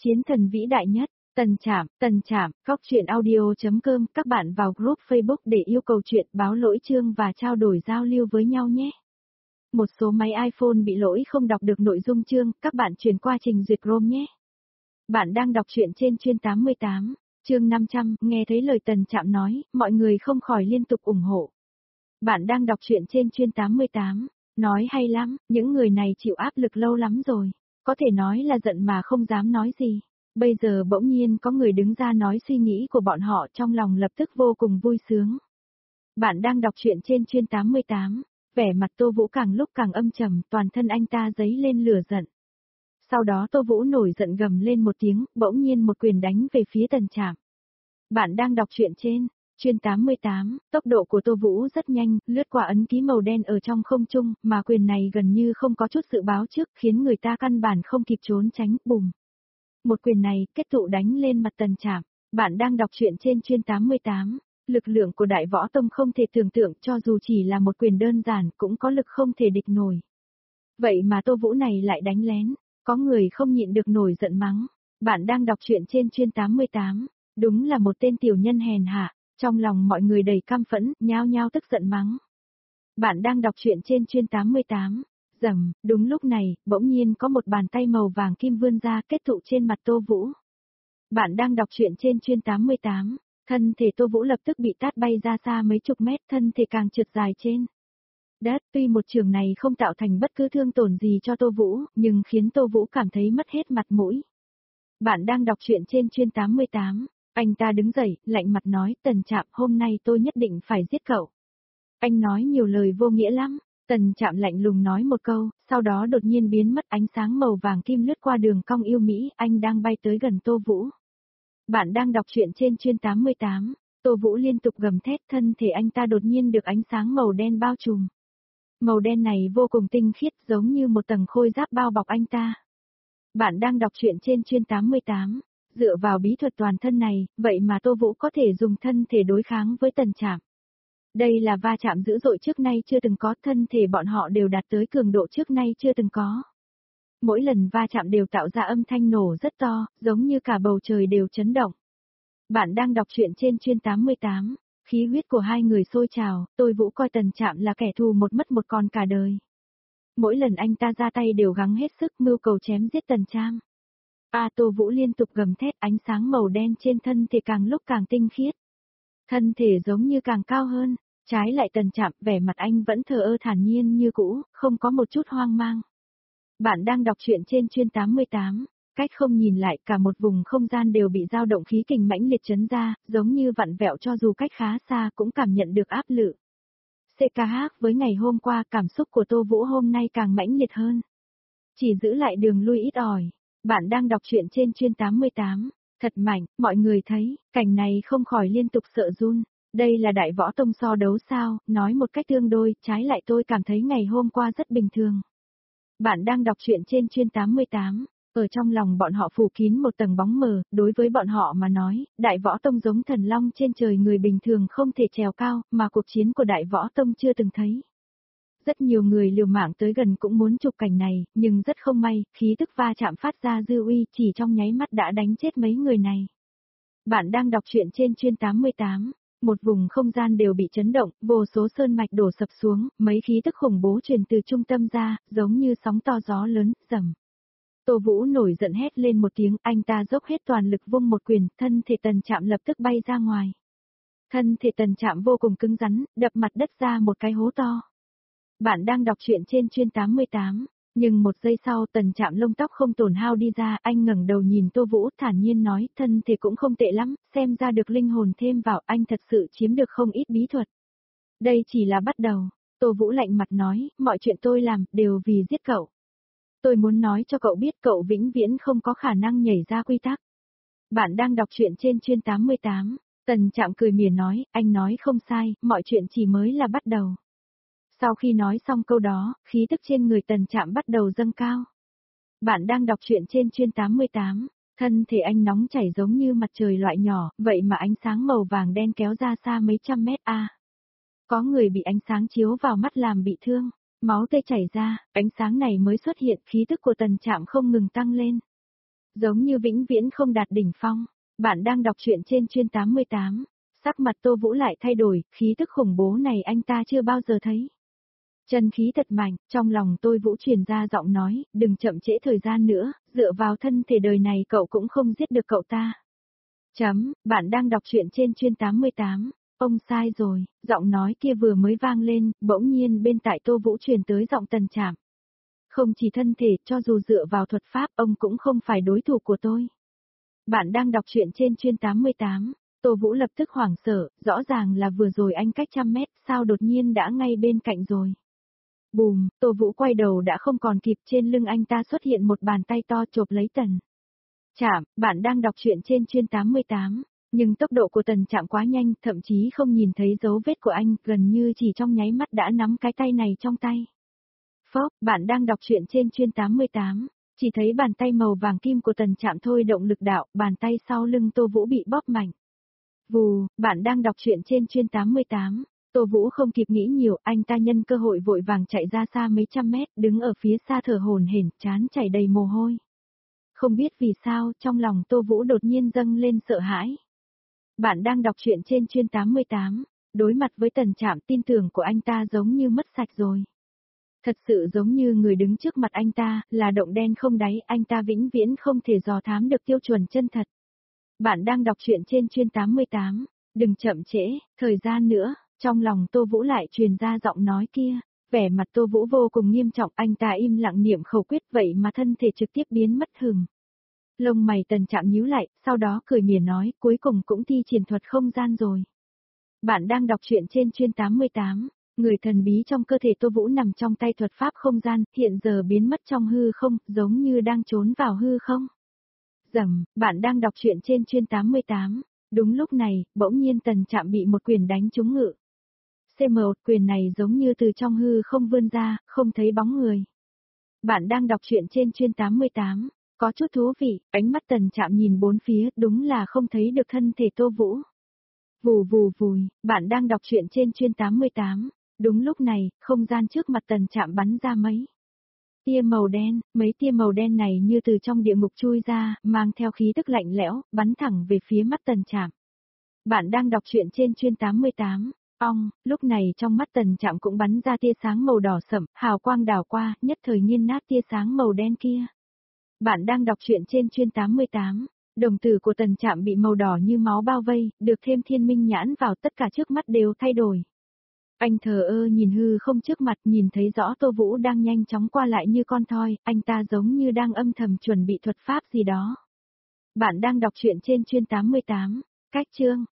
Chiến thần vĩ đại nhất, Tần Trạm, góc truyện audio.com, các bạn vào group Facebook để yêu cầu chuyện, báo lỗi chương và trao đổi giao lưu với nhau nhé. Một số máy iPhone bị lỗi không đọc được nội dung chương, các bạn chuyển qua trình duyệt Chrome nhé. Bạn đang đọc truyện trên chuyên 88, chương 500, nghe thấy lời Tần Trạm nói, mọi người không khỏi liên tục ủng hộ. Bạn đang đọc truyện trên chuyên 88, nói hay lắm, những người này chịu áp lực lâu lắm rồi, có thể nói là giận mà không dám nói gì. Bây giờ bỗng nhiên có người đứng ra nói suy nghĩ của bọn họ, trong lòng lập tức vô cùng vui sướng. Bạn đang đọc truyện trên chuyên 88, vẻ mặt Tô Vũ càng lúc càng âm trầm, toàn thân anh ta dấy lên lửa giận. Sau đó Tô Vũ nổi giận gầm lên một tiếng, bỗng nhiên một quyền đánh về phía Tần Trạm. Bạn đang đọc truyện trên chuyên 88, tốc độ của Tô Vũ rất nhanh, lướt qua ấn ký màu đen ở trong không trung, mà quyền này gần như không có chút dự báo trước, khiến người ta căn bản không kịp trốn tránh, bùm. Một quyền này, kết tụ đánh lên mặt Tần Trạm. Bạn đang đọc truyện trên chuyên 88, lực lượng của Đại Võ Tông không thể tưởng tượng, cho dù chỉ là một quyền đơn giản cũng có lực không thể địch nổi. Vậy mà Tô Vũ này lại đánh lén, có người không nhịn được nổi giận mắng. Bạn đang đọc truyện trên chuyên 88, đúng là một tên tiểu nhân hèn hạ, trong lòng mọi người đầy căm phẫn, nhao nhao tức giận mắng. Bạn đang đọc truyện trên chuyên 88. Rầm, đúng lúc này, bỗng nhiên có một bàn tay màu vàng kim vươn ra, kết tụ trên mặt Tô Vũ. Bạn đang đọc truyện trên chuyên 88, thân thể Tô Vũ lập tức bị tát bay ra xa mấy chục mét, thân thể càng trượt dài trên đất. Tuy một trường này không tạo thành bất cứ thương tổn gì cho Tô Vũ, nhưng khiến Tô Vũ cảm thấy mất hết mặt mũi. Bạn đang đọc truyện trên chuyên 88, anh ta đứng dậy, lạnh mặt nói, Tần Trạm, hôm nay tôi nhất định phải giết cậu. Anh nói nhiều lời vô nghĩa lắm. Tần Trạm lạnh lùng nói một câu, sau đó đột nhiên biến mất, ánh sáng màu vàng kim lướt qua đường cong yêu mỹ, anh đang bay tới gần Tô Vũ. Bạn đang đọc truyện trên chuyên 88, Tô Vũ liên tục gầm thét, thân thể anh ta đột nhiên được ánh sáng màu đen bao trùm. Màu đen này vô cùng tinh khiết, giống như một tầng khôi giáp bao bọc anh ta. Bạn đang đọc truyện trên chuyên 88, dựa vào bí thuật toàn thân này, vậy mà Tô Vũ có thể dùng thân thể đối kháng với Tần Trạm. Đây là va chạm dữ dội trước nay chưa từng có, thân thể bọn họ đều đạt tới cường độ trước nay chưa từng có. Mỗi lần va chạm đều tạo ra âm thanh nổ rất to, giống như cả bầu trời đều chấn động. Bạn đang đọc truyện trên chuyên 88, khí huyết của hai người sôi trào, Tô Vũ coi Tần Trạm là kẻ thù một mất một còn cả đời. Mỗi lần anh ta ra tay đều gắng hết sức mưu cầu chém giết Tần Trạm. Tô Vũ liên tục gầm thét, ánh sáng màu đen trên thân thể càng lúc càng tinh khiết. Thân thể giống như càng cao hơn. Trái lại Tần Trạm, vẻ mặt anh vẫn thờ ơ thản nhiên như cũ, không có một chút hoang mang. Bạn đang đọc truyện trên chuyên 88, cách không nhìn lại, cả một vùng không gian đều bị dao động khí kình mãnh liệt chấn ra, giống như vặn vẹo, cho dù cách khá xa cũng cảm nhận được áp lực. CKH, với ngày hôm qua, cảm xúc của Tô Vũ hôm nay càng mãnh liệt hơn. Chỉ giữ lại đường lui ít ỏi. Bạn đang đọc truyện trên chuyên 88, thật mạnh, mọi người thấy, cảnh này không khỏi liên tục sợ run. Đây là Đại Võ Tông so đấu sao, nói một cách tương đối, trái lại tôi cảm thấy ngày hôm qua rất bình thường. Bạn đang đọc truyện trên chuyên 88, ở trong lòng bọn họ phủ kín một tầng bóng mờ, đối với bọn họ mà nói, Đại Võ Tông giống thần long trên trời, người bình thường không thể trèo cao, mà cuộc chiến của Đại Võ Tông chưa từng thấy. Rất nhiều người liều mạng tới gần cũng muốn chụp cảnh này, nhưng rất không may, khí tức va chạm phát ra dư uy chỉ trong nháy mắt đã đánh chết mấy người này. Bạn đang đọc truyện trên chuyên 88. Một vùng không gian đều bị chấn động, vô số sơn mạch đổ sập xuống, mấy khí tức khủng bố truyền từ trung tâm ra, giống như sóng to gió lớn, rầm. Tô Vũ nổi giận hét lên một tiếng, anh ta dốc hết toàn lực vung một quyền, thân thể Tần Trạm lập tức bay ra ngoài. Thân thể Tần Trạm vô cùng cứng rắn, đập mặt đất ra một cái hố to. Bạn đang đọc truyện trên chuyên 88. Nhưng một giây sau Tần Trạm lông tóc không tổn hao đi ra, anh ngẩng đầu nhìn Tô Vũ thản nhiên nói, thân thể cũng không tệ lắm, xem ra được linh hồn thêm vào, anh thật sự chiếm được không ít bí thuật. Đây chỉ là bắt đầu. Tô Vũ lạnh mặt nói, mọi chuyện tôi làm, đều vì giết cậu. Tôi muốn nói cho cậu biết cậu vĩnh viễn không có khả năng nhảy ra quy tắc. Bạn đang đọc truyện trên chuyên 88. Tần Trạm cười mỉa nói, anh nói không sai, mọi chuyện chỉ mới là bắt đầu. Sau khi nói xong câu đó, khí tức trên người Tần Trạm bắt đầu dâng cao. Bạn đang đọc truyện trên chuyên 88, thân thể anh nóng chảy giống như mặt trời loại nhỏ, vậy mà ánh sáng màu vàng đen kéo ra xa mấy trăm mét a. Có người bị ánh sáng chiếu vào mắt làm bị thương, máu tươi chảy ra, ánh sáng này mới xuất hiện, khí tức của Tần Trạm không ngừng tăng lên. Giống như vĩnh viễn không đạt đỉnh phong. Bạn đang đọc truyện trên chuyên 88. Sắc mặt Tô Vũ lại thay đổi, khí tức khủng bố này anh ta chưa bao giờ thấy. Chân khí thật mạnh, trong lòng Tô Vũ truyền ra giọng nói, đừng chậm trễ thời gian nữa, dựa vào thân thể đời này cậu cũng không giết được cậu ta. Bạn đang đọc truyện trên chuyên 88. Ông sai rồi, giọng nói kia vừa mới vang lên, bỗng nhiên bên tại Tô Vũ truyền tới giọng Tần Trạm. Không chỉ thân thể, cho dù dựa vào thuật pháp, ông cũng không phải đối thủ của tôi. Bạn đang đọc truyện trên chuyên 88. Tô Vũ lập tức hoảng sợ, rõ ràng là vừa rồi anh cách 100 mét, sao đột nhiên đã ngay bên cạnh rồi. Bùm, Tô Vũ quay đầu đã không còn kịp, trên lưng anh ta xuất hiện một bàn tay to chộp lấy Tần Trạm. Bạn đang đọc truyện trên chuyên 88. Nhưng tốc độ của Tần Trạm quá nhanh, thậm chí không nhìn thấy dấu vết của anh, gần như chỉ trong nháy mắt đã nắm cái tay này trong tay. Phốc, bạn đang đọc truyện trên chuyên 88. Chỉ thấy bàn tay màu vàng kim của Tần Trạm thôi động lực đạo, bàn tay sau lưng Tô Vũ bị bóp mạnh. Vù, bạn đang đọc truyện trên chuyên 88. Tô Vũ không kịp nghĩ nhiều, anh ta nhân cơ hội vội vàng chạy ra xa mấy trăm mét, đứng ở phía xa thở hổn hển, trán chảy đầy mồ hôi. Không biết vì sao, trong lòng Tô Vũ đột nhiên dâng lên sợ hãi. Bạn đang đọc truyện trên chuyên 88. Đối mặt với Tần Trạm, tin tưởng của anh ta giống như mất sạch rồi. Thật sự giống như người đứng trước mặt anh ta, là động đen không đáy, anh ta vĩnh viễn không thể dò thám được tiêu chuẩn chân thật. Bạn đang đọc truyện trên chuyên 88. Đừng chậm trễ, thời gian nữa, trong lòng Tô Vũ lại truyền ra giọng nói kia. Vẻ mặt Tô Vũ vô cùng nghiêm trọng, anh ta im lặng niệm khẩu quyết vậy mà thân thể trực tiếp biến mất hừng. Lông mày Tần Trạm nhíu lại, sau đó cười mỉa nói, cuối cùng cũng thi triển thuật không gian rồi. Bạn đang đọc truyện trên chuyên 88. Người thần bí trong cơ thể Tô Vũ nằm trong tay thuật pháp không gian, hiện giờ biến mất trong hư không, giống như đang trốn vào hư không. Bạn đang đọc truyện trên chuyên 88. Đúng lúc này, bỗng nhiên Tần Trạm bị một quyền đánh trúng ngự. CM1 quyền này giống như từ trong hư không vươn ra, không thấy bóng người. Bạn đang đọc truyện trên chuyên 88. Có chút thú vị, ánh mắt Tần Trạm nhìn bốn phía, đúng là không thấy được thân thể Tô Vũ. Vù vù vùi, bạn đang đọc truyện trên chuyên 88. Đúng lúc này, không gian trước mặt Tần Trạm bắn ra mấy tia màu đen, mấy tia màu đen này như từ trong địa ngục chui ra, mang theo khí tức lạnh lẽo, bắn thẳng về phía mắt Tần Trạm. Bạn đang đọc truyện trên chuyên 88. Lúc này trong mắt Tần Trạm cũng bắn ra tia sáng màu đỏ sẫm, hào quang đảo qua, nhất thời nghiền nát tia sáng màu đen kia. Bạn đang đọc truyện trên chuyên 88. Đồng tử của Tần Trạm bị màu đỏ như máu bao vây, được thêm thiên minh nhãn vào, tất cả trước mắt đều thay đổi. Anh thờ ơ nhìn hư không trước mặt, nhìn thấy rõ Tô Vũ đang nhanh chóng qua lại như con thoi, anh ta giống như đang âm thầm chuẩn bị thuật pháp gì đó. Bạn đang đọc truyện trên chuyên 88. Cách chương